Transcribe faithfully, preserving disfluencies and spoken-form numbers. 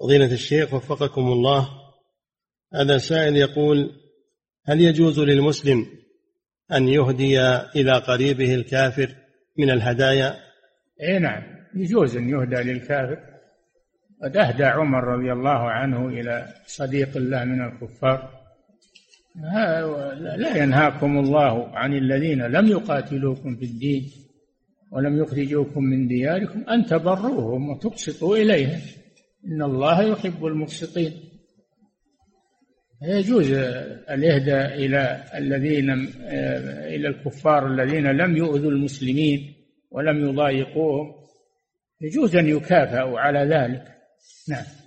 فضيلة الشيخ وفقكم الله، هذا سائل يقول: هل يجوز للمسلم أن يهدي إلى قريبه الكافر من الهدايا؟ اي نعم، يجوز أن يهدى للكافر. قد أهدى عمر رضي الله عنه إلى صديق الله من الكفار. لا ينهاكم الله عن الذين لم يقاتلوكم في الدين ولم يخرجوكم من دياركم أن تبروهم وتقسطوا إليهم إن الله يحب المقسطين. يجوز الإهداء إلى الذين إلى الكفار الذين لم يؤذوا المسلمين ولم يضايقوهم، يجوز أن يكافئوا على ذلك. نعم.